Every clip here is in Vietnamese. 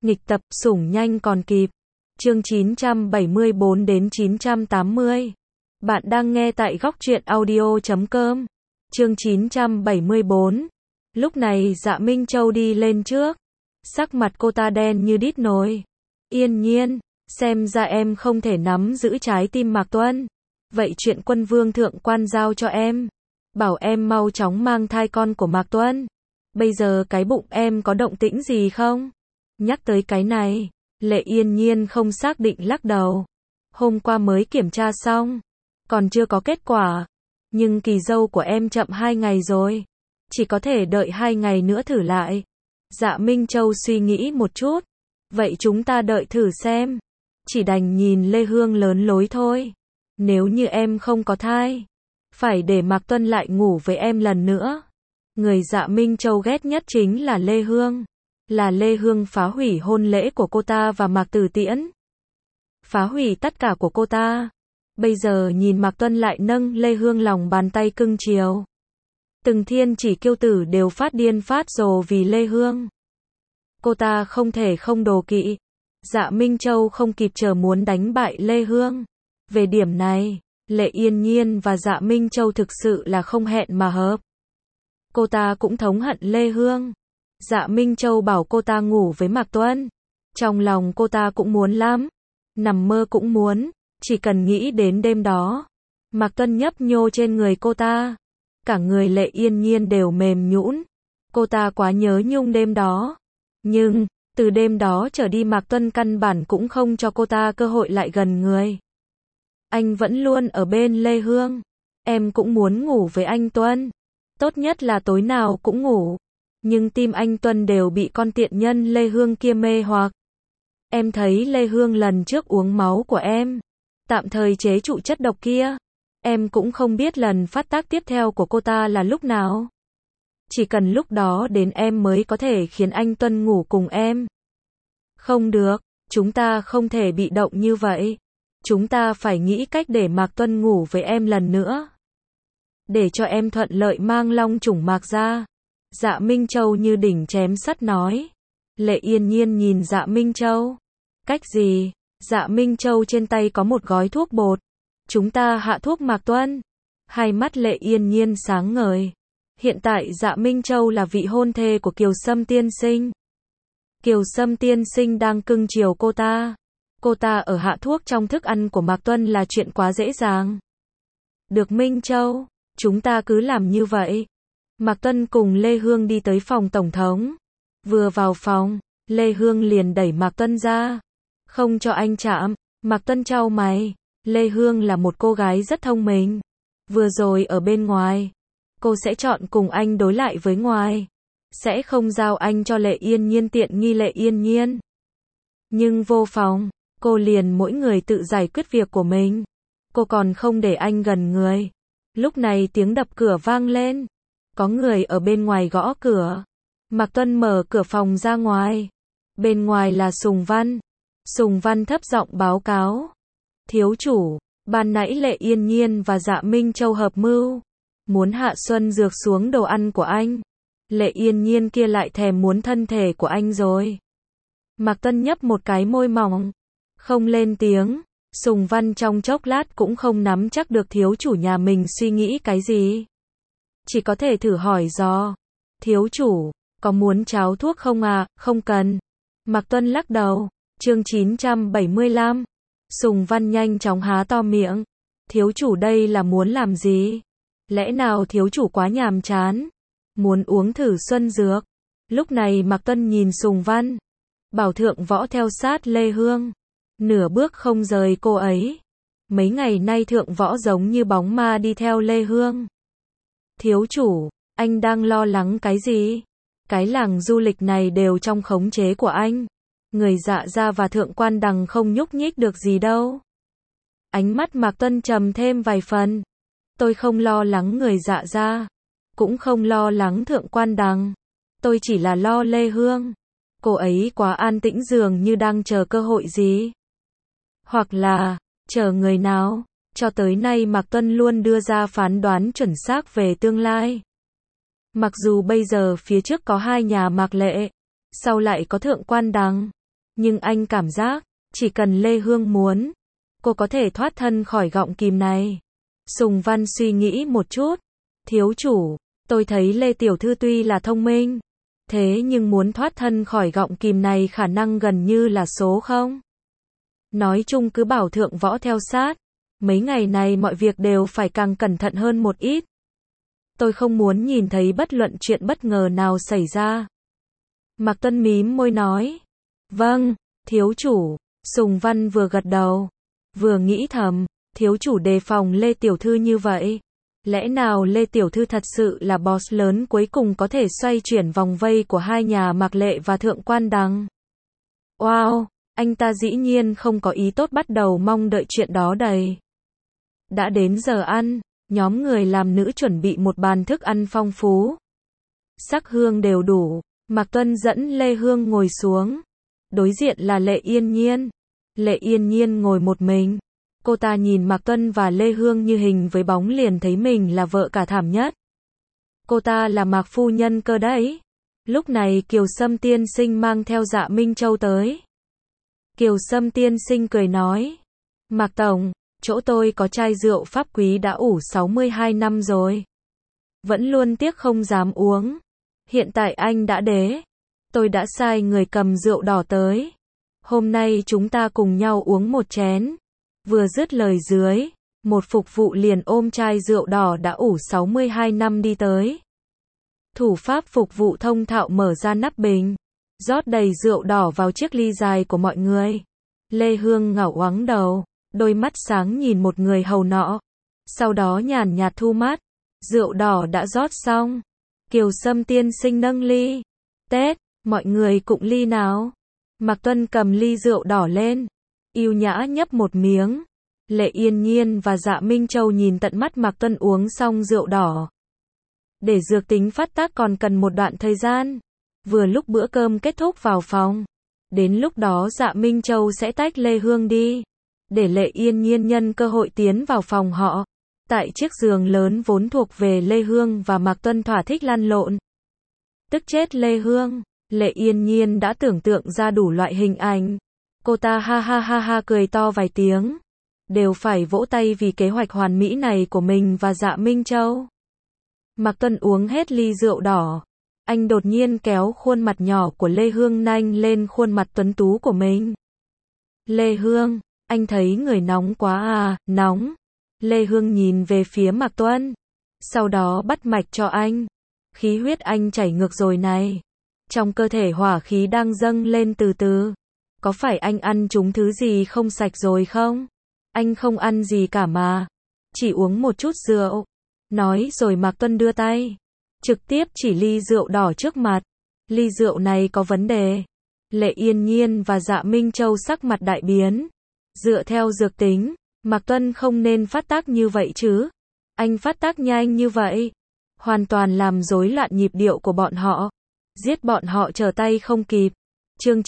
Nghịch tập, sủng nhanh còn kịp. Chương 974 đến 980. Bạn đang nghe tại góc truyện audio.com. Chương 974. Lúc này Dạ Minh Châu đi lên trước. Sắc mặt cô ta đen như đít nồi. Yên Nhiên, xem ra em không thể nắm giữ trái tim Mạc Tuân. Vậy chuyện Quân Vương thượng quan giao cho em. Bảo em mau chóng mang thai con của Mạc Tuân. Bây giờ cái bụng em có động tĩnh gì không? Nhắc tới cái này, Lệ Yên Nhiên không xác định lắc đầu. Hôm qua mới kiểm tra xong, còn chưa có kết quả. Nhưng kỳ dâu của em chậm 2 ngày rồi. Chỉ có thể đợi 2 ngày nữa thử lại. Dạ Minh Châu suy nghĩ một chút. Vậy chúng ta đợi thử xem. Chỉ đành nhìn Lê Hương lớn lối thôi. Nếu như em không có thai, phải để Mạc Tuân lại ngủ với em lần nữa. Người Dạ Minh Châu ghét nhất chính là Lê Hương. Là Lê Hương phá hủy hôn lễ của cô ta và Mạc Tử Tiễn. Phá hủy tất cả của cô ta. Bây giờ nhìn Mạc Tuân lại nâng Lê Hương lòng bàn tay cưng chiều. Từng thiên chỉ kiêu tử đều phát điên phát rồ vì Lê Hương. Cô ta không thể không đố kỵ. Dạ Minh Châu không kịp chờ muốn đánh bại Lê Hương. Về điểm này, Lệ Yên Nhiên và Dạ Minh Châu thực sự là không hẹn mà hợp. Cô ta cũng thống hận Lê Hương. Dạ Minh Châu bảo cô ta ngủ với Mạc Tuân. Trong lòng cô ta cũng muốn lắm. Nằm mơ cũng muốn. Chỉ cần nghĩ đến đêm đó. Mạc Tuân nhấp nhô trên người cô ta. Cả người Lệ Yên Nhiên đều mềm nhũn. Cô ta quá nhớ nhung đêm đó. Nhưng, từ đêm đó trở đi Mạc Tuân căn bản cũng không cho cô ta cơ hội lại gần người. Anh vẫn luôn ở bên Lê Hương. Em cũng muốn ngủ với anh Tuân. Tốt nhất là tối nào cũng ngủ. Nhưng tim anh Tuân đều bị con tiện nhân Lê Hương kia mê hoặc. Em thấy Lê Hương lần trước uống máu của em, tạm thời chế trụ chất độc kia. Em cũng không biết lần phát tác tiếp theo của cô ta là lúc nào. Chỉ cần lúc đó đến em mới có thể khiến anh Tuân ngủ cùng em. Không được, chúng ta không thể bị động như vậy. Chúng ta phải nghĩ cách để Mạc Tuân ngủ với em lần nữa. Để cho em thuận lợi mang long chủng Mạc ra. Dạ Minh Châu như đỉnh chém sắt nói. Lệ Yên Nhiên nhìn Dạ Minh Châu. Cách gì? Dạ Minh Châu trên tay có một gói thuốc bột. Chúng ta hạ thuốc Mạc Tuân. Hai mắt Lệ Yên Nhiên sáng ngời. Hiện tại Dạ Minh Châu là vị hôn thê của Kiều Sâm tiên sinh. Kiều Sâm tiên sinh đang cưng chiều cô ta. Cô ta ở hạ thuốc trong thức ăn của Mạc Tuân là chuyện quá dễ dàng. Được Minh Châu, chúng ta cứ làm như vậy. Mạc Tuân cùng Lê Hương đi tới phòng tổng thống. Vừa vào phòng, Lê Hương liền đẩy Mạc Tuân ra. Không cho anh chạm. Mạc Tuân chau mày. Lê Hương là một cô gái rất thông minh. Vừa rồi ở bên ngoài, cô sẽ chọn cùng anh đối lại với ngoài. Sẽ không giao anh cho Lệ Yên Nhiên tiện nghi Lệ Yên Nhiên. Nhưng vô phòng, cô liền mỗi người tự giải quyết việc của mình. Cô còn không để anh gần người. Lúc này tiếng đập cửa vang lên. Có người ở bên ngoài gõ cửa. Mạc Tuân mở cửa phòng ra ngoài. Bên ngoài là Sùng Văn. Sùng Văn thấp giọng báo cáo. Thiếu chủ, ban nãy Lệ Yên Nhiên và Dạ Minh Châu hợp mưu. Muốn hạ xuân dược xuống đồ ăn của anh. Lệ Yên Nhiên kia lại thèm muốn thân thể của anh rồi. Mạc Tuân nhấp một cái môi mỏng. Không lên tiếng. Sùng Văn trong chốc lát cũng không nắm chắc được thiếu chủ nhà mình suy nghĩ cái gì. Chỉ có thể thử hỏi dò. Thiếu chủ, có muốn cháo thuốc không à? Không cần. Mạc Tuân lắc đầu. Chương 975. Sùng Văn nhanh chóng há to miệng. Thiếu chủ đây là muốn làm gì? Lẽ nào thiếu chủ quá nhàm chán? Muốn uống thử xuân dược? Lúc này Mạc Tuân nhìn Sùng Văn. Bảo thượng võ theo sát Lê Hương. Nửa bước không rời cô ấy. Mấy ngày nay thượng võ giống như bóng ma đi theo Lê Hương. Thiếu chủ, anh đang lo lắng cái gì? Cái làng du lịch này đều trong khống chế của anh. Người Dạ gia và thượng quan đằng không nhúc nhích được gì đâu. Ánh mắt Mạc Tuân trầm thêm vài phần. Tôi không lo lắng người Dạ gia. Cũng không lo lắng thượng quan đằng. Tôi chỉ là lo Lê Hương. Cô ấy quá an tĩnh dường như đang chờ cơ hội gì. Hoặc là, chờ người nào. Cho tới nay Mạc Tuân luôn đưa ra phán đoán chuẩn xác về tương lai. Mặc dù bây giờ phía trước có hai nhà Mạc Lệ, sau lại có thượng quan đằng. Nhưng anh cảm giác, chỉ cần Lê Hương muốn, cô có thể thoát thân khỏi gọng kìm này. Sùng Văn suy nghĩ một chút. Thiếu chủ, tôi thấy Lê Tiểu Thư tuy là thông minh, thế nhưng muốn thoát thân khỏi gọng kìm này khả năng gần như là số không. Nói chung cứ bảo thượng võ theo sát. Mấy ngày này mọi việc đều phải càng cẩn thận hơn một ít. Tôi không muốn nhìn thấy bất luận chuyện bất ngờ nào xảy ra. Mạc Tuân mím môi nói. Vâng, thiếu chủ. Sùng Văn vừa gật đầu, vừa nghĩ thầm, thiếu chủ đề phòng Lê Tiểu Thư như vậy. Lẽ nào Lê Tiểu Thư thật sự là boss lớn cuối cùng có thể xoay chuyển vòng vây của hai nhà Mạc Lệ và Thượng Quan Đằng? Wow, anh ta dĩ nhiên không có ý tốt, bắt đầu mong đợi chuyện đó đầy. Đã đến giờ ăn, nhóm người làm nữ chuẩn bị một bàn thức ăn phong phú. Sắc hương đều đủ, Mạc Tuân dẫn Lê Hương ngồi xuống. Đối diện là Lệ Yên Nhiên. Lệ Yên Nhiên ngồi một mình. Cô ta nhìn Mạc Tuân và Lê Hương như hình với bóng liền thấy mình là vợ cả thảm nhất. Cô ta là Mạc phu nhân cơ đấy. Lúc này Kiều Sâm tiên sinh mang theo Dạ Minh Châu tới. Kiều Sâm tiên sinh cười nói. Mạc tổng, chỗ tôi có chai rượu pháp quý đã ủ 62 năm rồi. Vẫn luôn tiếc không dám uống. Hiện tại anh đã đế. Tôi đã sai người cầm rượu đỏ tới. Hôm nay chúng ta cùng nhau uống một chén. Vừa dứt lời dưới, một phục vụ liền ôm chai rượu đỏ đã ủ 62 năm đi tới. Thủ pháp phục vụ thông thạo mở ra nắp bình, rót đầy rượu đỏ vào chiếc ly dài của mọi người. Lê Hương ngẩng ngoáng đầu, đôi mắt sáng nhìn một người hầu nọ. Sau đó nhàn nhạt thu mắt. Rượu đỏ đã rót xong. Kiều Sâm tiên sinh nâng ly. Tết, mọi người cụng ly nào. Mạc Tuân cầm ly rượu đỏ lên, yêu nhã nhấp một miếng. Lệ Yên Nhiên và Dạ Minh Châu nhìn tận mắt Mạc Tuân uống xong rượu đỏ. Để dược tính phát tác còn cần một đoạn thời gian. Vừa lúc bữa cơm kết thúc vào phòng. Đến lúc đó Dạ Minh Châu sẽ tách Lê Hương đi, để Lệ Yên Nhiên nhân cơ hội tiến vào phòng họ. Tại chiếc giường lớn vốn thuộc về Lê Hương và Mạc Tuân thỏa thích lăn lộn. Tức chết Lê Hương, Lệ Yên Nhiên đã tưởng tượng ra đủ loại hình ảnh. Cô ta ha ha ha ha cười to vài tiếng. Đều phải vỗ tay vì kế hoạch hoàn mỹ này của mình và Dạ Minh Châu. Mạc Tuân uống hết ly rượu đỏ. Anh đột nhiên kéo khuôn mặt nhỏ của Lê Hương nanh lên khuôn mặt tuấn tú của mình. Lê Hương, anh thấy người nóng quá à, nóng. Lê Hương nhìn về phía Mạc Tuân. Sau đó bắt mạch cho anh. Khí huyết anh chảy ngược rồi này. Trong cơ thể hỏa khí đang dâng lên từ từ. Có phải anh ăn trúng thứ gì không sạch rồi không? Anh không ăn gì cả mà. Chỉ uống một chút rượu. Nói rồi Mạc Tuân đưa tay. Trực tiếp chỉ ly rượu đỏ trước mặt. Ly rượu này có vấn đề. Lệ Yên Nhiên và Dạ Minh Châu sắc mặt đại biến. Dựa theo dược tính, Mạc Tuân không nên phát tác như vậy chứ. Anh phát tác nhanh như vậy. Hoàn toàn làm rối loạn nhịp điệu của bọn họ. Giết bọn họ trở tay không kịp. Chương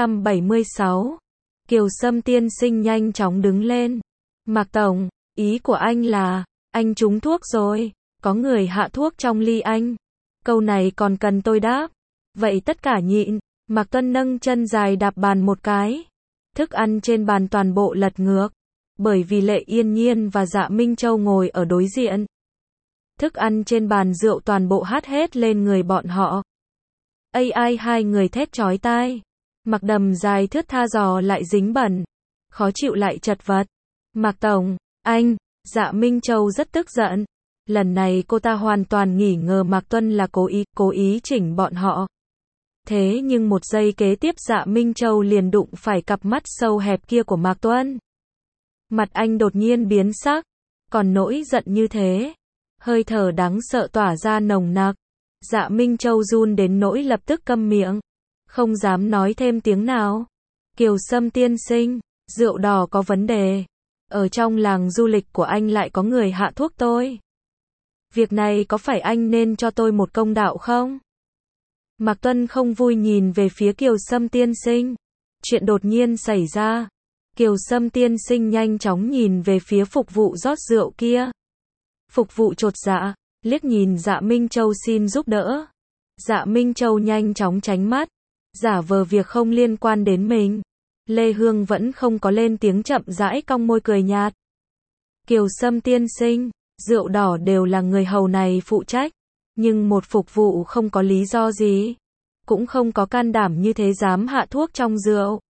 976. Kiều Sâm tiên sinh nhanh chóng đứng lên. Mạc tổng, ý của anh là, anh trúng thuốc rồi. Có người hạ thuốc trong ly anh. Câu này còn cần tôi đáp. Vậy tất cả nhịn. Mạc Tuân nâng chân dài đạp bàn một cái. Thức ăn trên bàn toàn bộ lật ngược. Bởi vì Lệ Yên Nhiên và Dạ Minh Châu ngồi ở đối diện. Thức ăn trên bàn rượu toàn bộ hát hết lên người bọn họ. Ai hai người thét chói tai. Mặc đầm dài thướt tha giò lại dính bẩn. Khó chịu lại chật vật. Mạc tổng, anh. Dạ Minh Châu rất tức giận. Lần này cô ta hoàn toàn nghi ngờ Mạc Tuân là cố ý chỉnh bọn họ. Thế nhưng một giây kế tiếp Dạ Minh Châu liền đụng phải cặp mắt sâu hẹp kia của Mạc Tuân. Mặt anh đột nhiên biến sắc. Còn nỗi giận như thế. Hơi thở đáng sợ tỏa ra nồng nặc. Dạ Minh Châu run đến nỗi lập tức câm miệng. Không dám nói thêm tiếng nào. Kiều Sâm tiên sinh, rượu đỏ có vấn đề. Ở trong làng du lịch của anh lại có người hạ thuốc tôi. Việc này có phải anh nên cho tôi một công đạo không? Mạc Tuân không vui nhìn về phía Kiều Sâm tiên sinh. Chuyện đột nhiên xảy ra. Kiều Sâm tiên sinh nhanh chóng nhìn về phía phục vụ rót rượu kia. Phục vụ chột dạ, liếc nhìn Dạ Minh Châu xin giúp đỡ. Dạ Minh Châu nhanh chóng tránh mắt. giả vờ việc không liên quan đến mình. Lê Hương vẫn không có lên tiếng, chậm rãi cong môi cười nhạt. Kiều Sâm tiên sinh, rượu đỏ đều là người hầu này phụ trách, nhưng một phục vụ không có lý do gì, cũng không có can đảm như thế dám hạ thuốc trong rượu.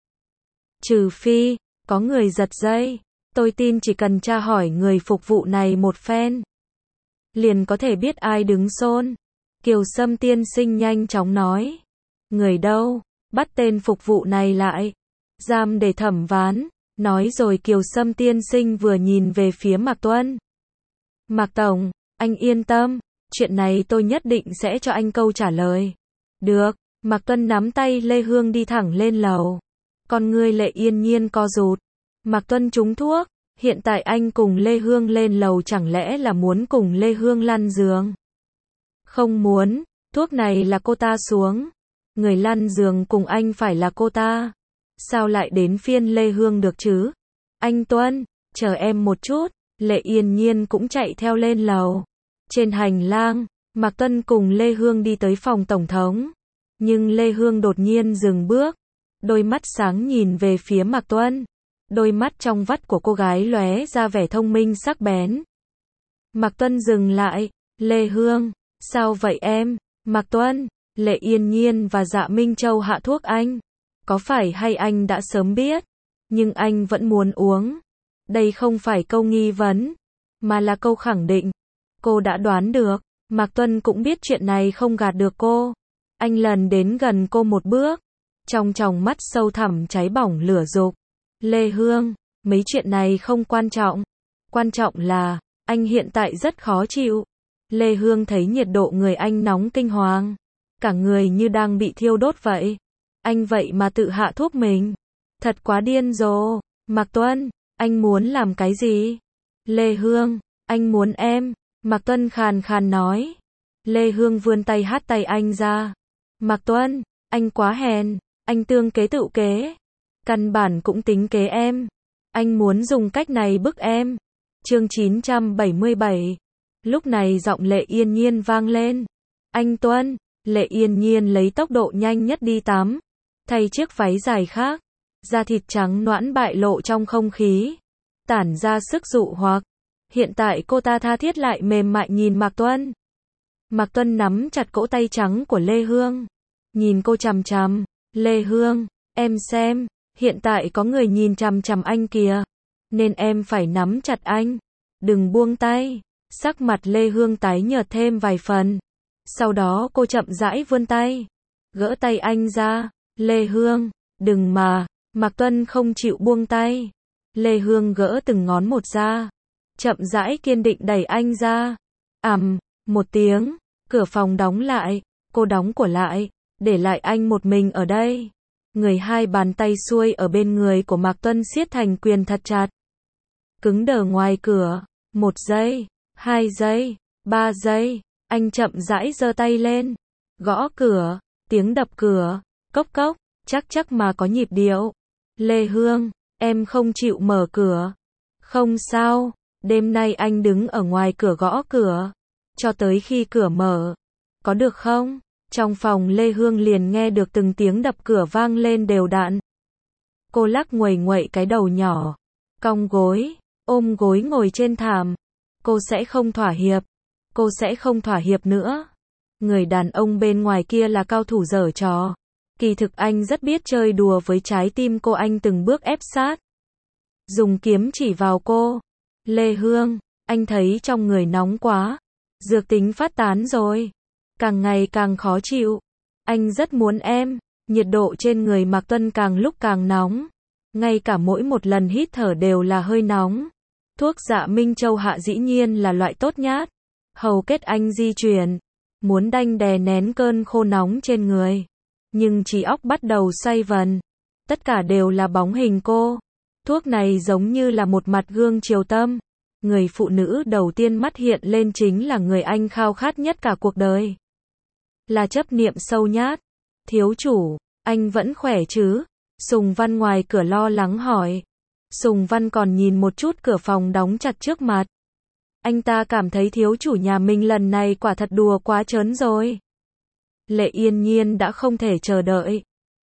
Trừ phi, có người giật dây, tôi tin chỉ cần tra hỏi người phục vụ này một phen, liền có thể biết ai đứng xôn. Kiều Sâm tiên sinh nhanh chóng nói. Người đâu? Bắt tên phục vụ này lại. Giam để thẩm vấn. Nói rồi Kiều Sâm tiên sinh vừa nhìn về phía Mạc Tuân. Mạc Tổng, anh yên tâm, chuyện này tôi nhất định sẽ cho anh câu trả lời. Được, Mạc Tuân nắm tay Lê Hương đi thẳng lên lầu. Con ngươi Lệ Yên Nhiên co rụt. Mạc Tuân trúng thuốc, hiện tại anh cùng Lê Hương lên lầu chẳng lẽ là muốn cùng Lê Hương lăn giường? Không muốn, thuốc này là cô ta xuống. Người lăn giường cùng anh phải là cô ta. Sao lại đến phiên Lê Hương được chứ? Anh Tuân, chờ em một chút. Lệ Yên Nhiên cũng chạy theo lên lầu. Trên hành lang, Mạc Tuân cùng Lê Hương đi tới phòng tổng thống. Nhưng Lê Hương đột nhiên dừng bước. Đôi mắt sáng nhìn về phía Mạc Tuân. Đôi mắt trong vắt của cô gái lóe ra vẻ thông minh sắc bén. Mạc Tuân dừng lại. Lê Hương, sao vậy em? Mạc Tuân, Lệ Yên Nhiên và Dạ Minh Châu hạ thuốc anh. Có phải hay anh đã sớm biết, nhưng anh vẫn muốn uống? Đây không phải câu nghi vấn, mà là câu khẳng định. Cô đã đoán được. Mạc Tuân cũng biết chuyện này không gạt được cô. Anh lần đến gần cô một bước. Trong tròng mắt sâu thẳm cháy bỏng lửa dục. Lê Hương, mấy chuyện này không quan trọng. Quan trọng là, anh hiện tại rất khó chịu. Lê Hương thấy nhiệt độ người anh nóng kinh hoàng. Cả người như đang bị thiêu đốt vậy. Anh vậy mà tự hạ thuốc mình. Thật quá điên rồ. Mạc Tuân, anh muốn làm cái gì? Lê Hương, anh muốn em. Mạc Tuân khàn khàn nói. Lê Hương vươn tay hất tay anh ra. Mạc Tuân, anh quá hèn. Anh tương kế tự kế. Căn bản cũng tính kế em. Anh muốn dùng cách này bức em. Chương 977. Lúc này giọng Lệ Yên Nhiên vang lên. Anh Tuân. Lệ Yên Nhiên lấy tốc độ nhanh nhất đi tắm. Thay chiếc váy dài khác. Da thịt trắng nõn bại lộ trong không khí. Tản ra sức dụ hoặc. Hiện tại cô ta tha thiết lại mềm mại nhìn Mạc Tuân. Mạc Tuân nắm chặt cỗ tay trắng của Lê Hương. Nhìn cô chằm chằm. Lê Hương, em xem. Hiện tại có người nhìn chằm chằm anh kìa. Nên em phải nắm chặt anh. Đừng buông tay. Sắc mặt Lê Hương tái nhợt thêm vài phần. Sau đó cô chậm rãi vươn tay. Gỡ tay anh ra. Lê Hương, đừng mà. Mạc Tuân không chịu buông tay. Lê Hương gỡ từng ngón một ra. Chậm rãi kiên định đẩy anh ra. Một tiếng. Cửa phòng đóng lại. Cô đóng cửa lại. Để lại anh một mình ở đây. Người hai bàn tay xuôi ở bên người của Mạc Tuân siết thành quyền thật chặt. Cứng đờ ngoài cửa. 1 giây. 2 giây. 3 giây. Anh chậm rãi giơ tay lên. Gõ cửa. Tiếng đập cửa. Cốc cốc. Chắc mà có nhịp điệu. Lê Hương, em không chịu mở cửa. Không sao. Đêm nay anh đứng ở ngoài cửa gõ cửa. Cho tới khi cửa mở. Có được không? Trong phòng Lê Hương liền nghe được từng tiếng đập cửa vang lên đều đặn. Cô lắc nguầy nguậy cái đầu nhỏ. Cong gối. Ôm gối ngồi trên thảm. Cô sẽ không thỏa hiệp. Cô sẽ không thỏa hiệp nữa. Người đàn ông bên ngoài kia là cao thủ giở trò. Kỳ thực anh rất biết chơi đùa với trái tim cô, anh từng bước ép sát. Dùng kiếm chỉ vào cô. Lê Hương, anh thấy trong người nóng quá. Dược tính phát tán rồi. Càng ngày càng khó chịu. Anh rất muốn em. Nhiệt độ trên người Mạc Tuân càng lúc càng nóng. Ngay cả mỗi một lần hít thở đều là hơi nóng. Thuốc Dạ Minh Châu hạ dĩ nhiên là loại tốt nhất. Hầu kết anh di chuyển. Muốn đè nén cơn khô nóng trên người. Nhưng trí óc bắt đầu xoay vần. Tất cả đều là bóng hình cô. Thuốc này giống như là một mặt gương chiếu tâm. Người phụ nữ đầu tiên mắt hiện lên chính là người anh khao khát nhất cả cuộc đời. Là chấp niệm sâu nhát. Thiếu chủ, anh vẫn khỏe chứ? Sùng Văn ngoài cửa lo lắng hỏi. Sùng Văn còn nhìn một chút cửa phòng đóng chặt trước mặt. Anh ta cảm thấy thiếu chủ nhà mình lần này quả thật đùa quá trớn rồi. Lệ Yên Nhiên đã không thể chờ đợi.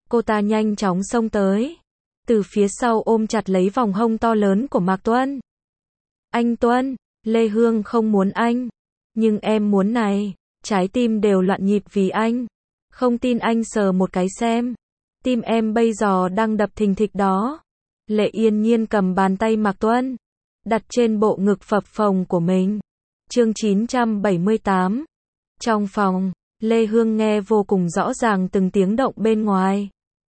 Cô ta nhanh chóng xông tới, từ phía sau ôm chặt lấy vòng hông to lớn của Mạc Tuân. Anh Tuân, Lê Hương không muốn anh, nhưng em muốn này, trái tim đều loạn nhịp vì anh. Không tin anh sờ một cái xem, tim em bây giờ đang đập thình thịch đó. Lệ Yên Nhiên cầm bàn tay Mạc Tuân, đặt trên bộ ngực phập phồng của mình. Chương 978. Trong phòng, Lê Hương nghe vô cùng rõ ràng từng tiếng động bên ngoài.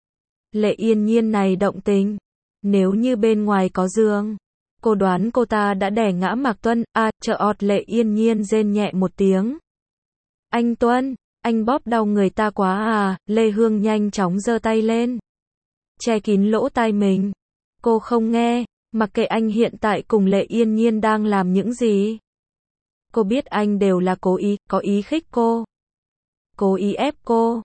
Lệ Yên Nhiên này động tình, nếu như bên ngoài có giường, cô đoán cô ta đã đè ngã Mạc Tuân. Lệ Yên Nhiên rên nhẹ một tiếng. Anh Tuân, anh bóp đau người ta quá à. Lê Hương nhanh chóng giơ tay lên, che kín lỗ tai mình. Cô không nghe, mặc kệ anh hiện tại cùng Lệ Yên Nhiên đang làm những gì. Cô biết anh đều là cố ý, có ý khích cô, cố ý ép cô.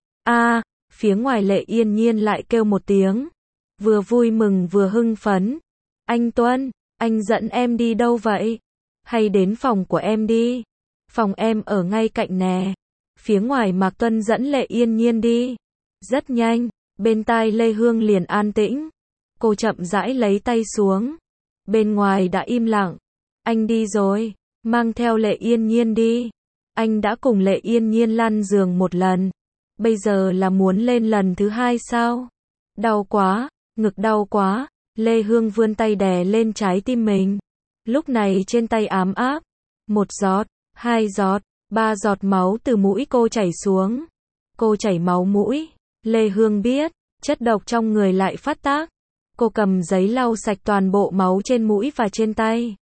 Phía ngoài Lệ Yên Nhiên lại kêu một tiếng, vừa vui mừng vừa hưng phấn. Anh Tuân, anh dẫn em đi đâu vậy? Hay đến phòng của em đi? Phòng em ở ngay cạnh nè. Phía ngoài Mạc Tuân dẫn Lệ Yên Nhiên đi. Rất nhanh, bên tai Lê Hương liền an tĩnh. Cô chậm rãi lấy tay xuống. Bên ngoài đã im lặng. Anh đi rồi, mang theo Lệ Yên Nhiên đi. Anh đã cùng Lệ Yên Nhiên lăn giường một lần, bây giờ là muốn lên lần thứ hai sao? Đau quá, ngực đau quá. Lê Hương vươn tay đè lên trái tim mình. Lúc này trên tay ám áp. 1 giọt, 2 giọt, 3 giọt máu từ mũi cô chảy xuống. Cô chảy máu mũi. Lê Hương biết, chất độc trong người lại phát tác. Cô cầm giấy lau sạch toàn bộ máu trên mũi và trên tay.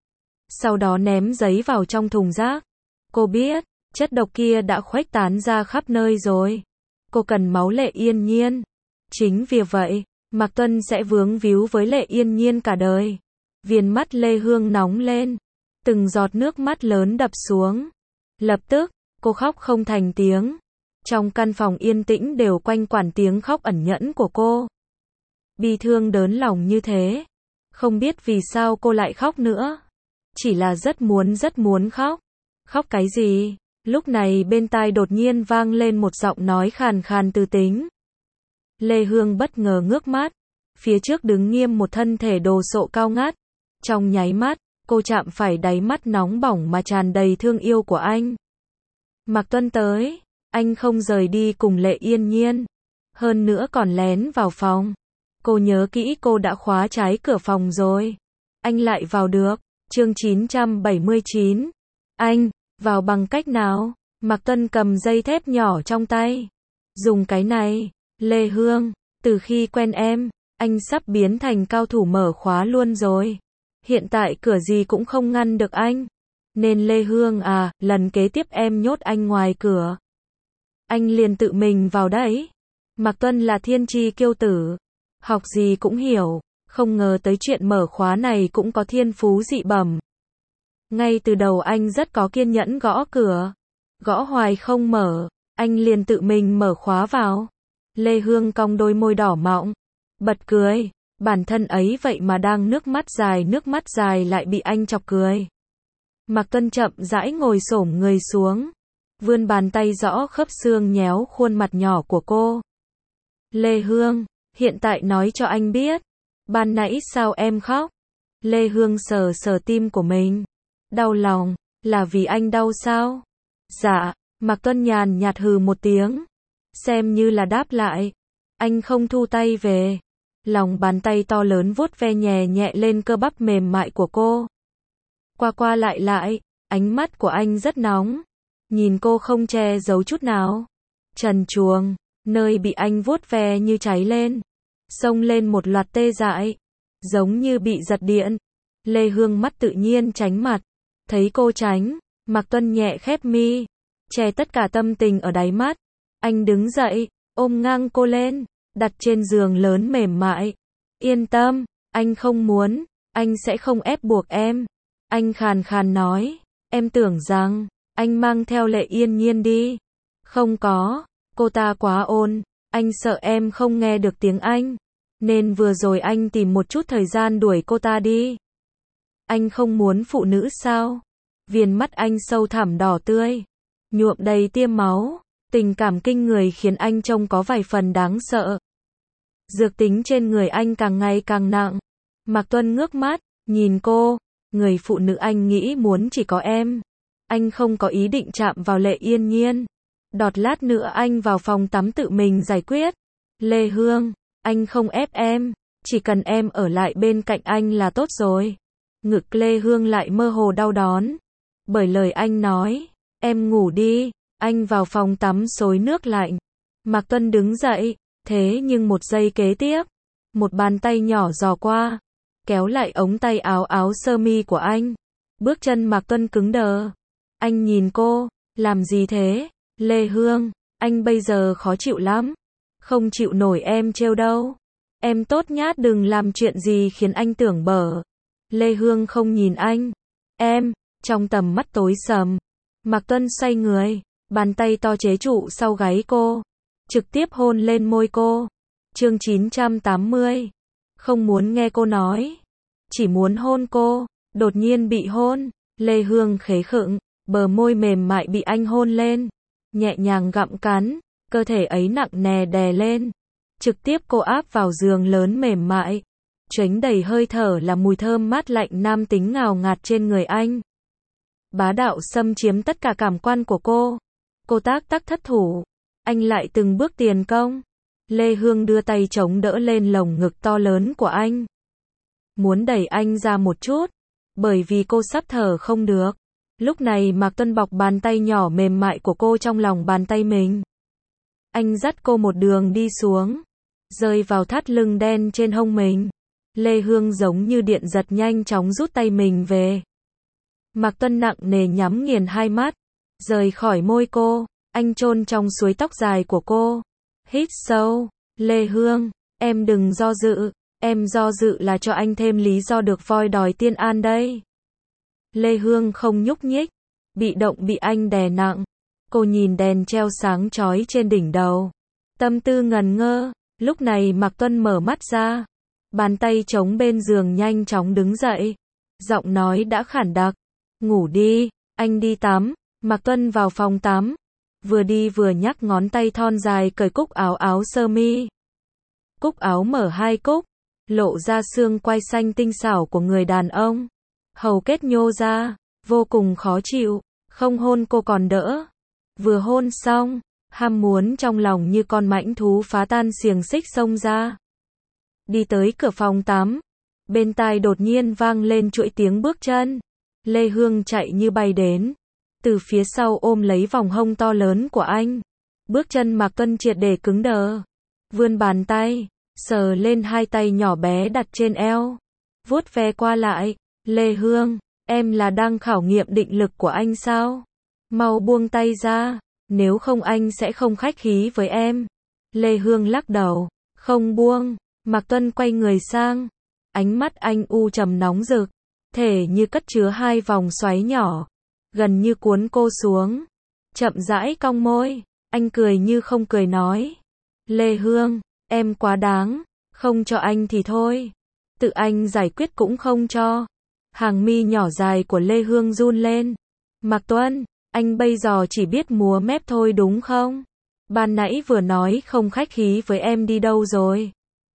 Sau đó ném giấy vào trong thùng rác. Cô biết, chất độc kia đã khuếch tán ra khắp nơi rồi. Cô cần máu Lệ Yên Nhiên. Chính vì vậy, Mạc Tuân sẽ vướng víu với Lệ Yên Nhiên cả đời. Viền mắt Lê Hương nóng lên. Từng giọt nước mắt lớn đập xuống. Lập tức, cô khóc không thành tiếng. Trong căn phòng yên tĩnh đều quanh quẩn tiếng khóc ẩn nhẫn của cô. Bi thương đớn lòng như thế. Không biết vì sao cô lại khóc nữa. Chỉ là rất muốn khóc. Khóc cái gì? Lúc này bên tai đột nhiên vang lên một giọng nói khàn khàn từ tính. Lê Hương bất ngờ ngước mắt. Phía trước đứng nghiêm một thân thể đồ sộ cao ngát. Trong nháy mắt, cô chạm phải đáy mắt nóng bỏng mà tràn đầy thương yêu của anh. Mạc Tuân tới, anh không rời đi cùng Lệ Yên Nhiên. Hơn nữa còn lén vào phòng. Cô nhớ kỹ cô đã khóa trái cửa phòng rồi. Anh lại vào được. Chương 979. Anh, vào bằng cách nào? Mạc Tuân cầm dây thép nhỏ trong tay. Dùng cái này. Lê Hương, từ khi quen em, anh sắp biến thành cao thủ mở khóa luôn rồi. Hiện tại cửa gì cũng không ngăn được anh. Nên Lê Hương lần kế tiếp em nhốt anh ngoài cửa, anh liền tự mình vào đấy. Mạc Tuân là thiên tri kiêu tử, học gì cũng hiểu, không ngờ tới chuyện mở khóa này cũng có thiên phú dị bẩm. Ngay từ đầu anh rất có kiên nhẫn gõ cửa, gõ hoài không mở, anh liền tự mình mở khóa vào. Lê Hương cong đôi môi đỏ mọng, bật cười, bản thân ấy vậy mà đang nước mắt dài lại bị anh chọc cười. Mạc Tuân chậm rãi ngồi xổm người xuống, vươn bàn tay rõ khớp xương nhéo khuôn mặt nhỏ của cô. Lê Hương, hiện tại nói cho anh biết, ban nãy sao em khóc? Lê Hương sờ sờ tim của mình, đau lòng, là vì anh đau sao? Dạ, Mạc Tuân nhàn nhạt hừ một tiếng, xem như là đáp lại. Anh không thu tay về, lòng bàn tay to lớn vuốt ve nhẹ nhẹ lên cơ bắp mềm mại của cô. Qua qua lại, ánh mắt của anh rất nóng, nhìn cô không che giấu chút nào. Trần truồng, nơi bị anh vuốt ve như cháy lên, xông lên một loạt tê dại, giống như bị giật điện. Lê Hương mắt tự nhiên tránh mặt, thấy cô tránh, Mạc Tuân nhẹ khép mi, che tất cả tâm tình ở đáy mắt. Anh đứng dậy, ôm ngang cô lên, đặt trên giường lớn mềm mại. Yên tâm, anh không muốn, anh sẽ không ép buộc em. Anh khàn khàn nói, em tưởng rằng, anh mang theo Lệ Yên Nhiên đi. Không có, cô ta quá ôn, anh sợ em không nghe được tiếng Anh. Nên vừa rồi anh tìm một chút thời gian đuổi cô ta đi. Anh không muốn phụ nữ sao? Viền mắt anh sâu thẳm đỏ tươi, nhuộm đầy tia máu, tình cảm kinh người khiến anh trông có vài phần đáng sợ. Dược tính trên người anh càng ngày càng nặng. Mạc Tuân ngước mắt, nhìn cô, người phụ nữ anh nghĩ muốn chỉ có em. Anh không có ý định chạm vào Lệ Yên Nhiên. Đọt lát nữa anh vào phòng tắm tự mình giải quyết. Lê Hương, anh không ép em, chỉ cần em ở lại bên cạnh anh là tốt rồi. Ngực Lê Hương lại mơ hồ đau đớn. Bởi lời anh nói, em ngủ đi, anh vào phòng tắm xối nước lạnh. Mạc Tuân đứng dậy, thế nhưng một giây kế tiếp, một bàn tay nhỏ dò qua, kéo lại ống tay áo sơ mi của anh. Bước chân Mạc Tuân cứng đờ. Anh nhìn cô, làm gì thế? Lê Hương, anh bây giờ khó chịu lắm. Không chịu nổi em trêu đâu. Em tốt nhát đừng làm chuyện gì khiến anh tưởng bở. Lê Hương không nhìn anh. Em, trong tầm mắt tối sầm. Mạc Tuân xoay người, bàn tay to chế trụ sau gáy cô, trực tiếp hôn lên môi cô. Chương 980. Không muốn nghe cô nói, chỉ muốn hôn cô. Đột nhiên bị hôn, Lê Hương khế khựng, bờ môi mềm mại bị anh hôn lên, nhẹ nhàng gặm cắn, cơ thể ấy nặng nề đè lên, trực tiếp cô áp vào giường lớn mềm mại, tránh đầy hơi thở là mùi thơm mát lạnh nam tính ngào ngạt trên người anh. Bá đạo xâm chiếm tất cả cảm quan của cô. Cô tác thất thủ, anh lại từng bước tiền công. Lê Hương đưa tay chống đỡ lên lồng ngực to lớn của anh, muốn đẩy anh ra một chút, bởi vì cô sắp thở không được. Lúc này Mạc Tuân bọc bàn tay nhỏ mềm mại của cô trong lòng bàn tay mình. Anh dắt cô một đường đi xuống, rơi vào thắt lưng đen trên hông mình. Lê Hương giống như điện giật nhanh chóng rút tay mình về. Mạc Tuân nặng nề nhắm nghiền hai mắt, rời khỏi môi cô, anh chôn trong suối tóc dài của cô. Hít sâu, Lê Hương, em đừng do dự, em do dự là cho anh thêm lý do được voi đòi tiên an đây. Lê Hương không nhúc nhích, bị động bị anh đè nặng. Cô nhìn đèn treo sáng chói trên đỉnh đầu, tâm tư ngần ngơ. Lúc này Mạc Tuân mở mắt ra, bàn tay chống bên giường nhanh chóng đứng dậy, giọng nói đã khản đặc. Ngủ đi, anh đi tắm. Mạc Tuân vào phòng tắm, vừa đi vừa nhắc ngón tay thon dài cởi cúc áo sơ mi. Cúc áo mở hai cúc, lộ ra xương quai xanh tinh xảo của người đàn ông. Hầu kết nhô ra, vô cùng khó chịu, không hôn cô còn đỡ. Vừa hôn xong, ham muốn trong lòng như con mãnh thú phá tan xiềng xích xông ra. Đi tới cửa phòng tắm, bên tai đột nhiên vang lên chuỗi tiếng bước chân. Lê Hương chạy như bay đến, từ phía sau ôm lấy vòng hông to lớn của anh. Bước chân Mạc Tuân triệt để cứng đờ, vươn bàn tay, sờ lên hai tay nhỏ bé đặt trên eo, vuốt ve qua lại. Lê Hương, em là đang khảo nghiệm định lực của anh sao? Mau buông tay ra, nếu không anh sẽ không khách khí với em. Lê Hương lắc đầu, không buông. Mạc Tuân quay người sang, ánh mắt anh u trầm nóng rực, thể như cất chứa hai vòng xoáy nhỏ, gần như cuốn cô xuống. Chậm rãi cong môi, anh cười như không cười nói. Lê Hương, em quá đáng, không cho anh thì thôi, tự anh giải quyết cũng không cho. Hàng mi nhỏ dài của Lê Hương run lên. Mạc Tuân, anh bây giờ chỉ biết múa mép thôi đúng không? Ban nãy vừa nói không khách khí với em đi đâu rồi?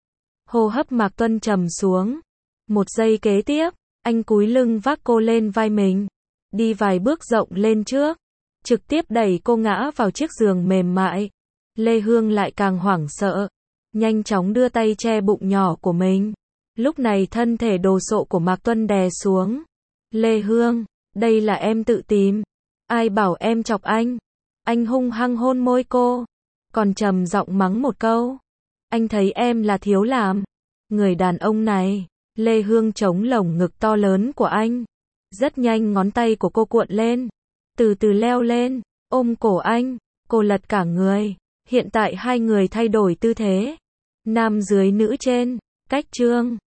Hô hấp Mạc Tuân trầm xuống. Một giây kế tiếp, anh cúi lưng vác cô lên vai mình, đi vài bước rộng lên trước, trực tiếp đẩy cô ngã vào chiếc giường mềm mại. Lê Hương lại càng hoảng sợ, nhanh chóng đưa tay che bụng nhỏ của mình. Lúc này thân thể đồ sộ của Mạc Tuân đè xuống. Lê Hương, đây là em tự tìm. Ai bảo em chọc anh? Anh hung hăng hôn môi cô, còn trầm giọng mắng một câu. Anh thấy em là thiếu làm. Người đàn ông này. Lê Hương chống lồng ngực to lớn của anh. Rất nhanh ngón tay của cô cuộn lên, từ từ leo lên, ôm cổ anh. Cô lật cả người. Hiện tại hai người thay đổi tư thế. Nam dưới nữ trên. Cách chương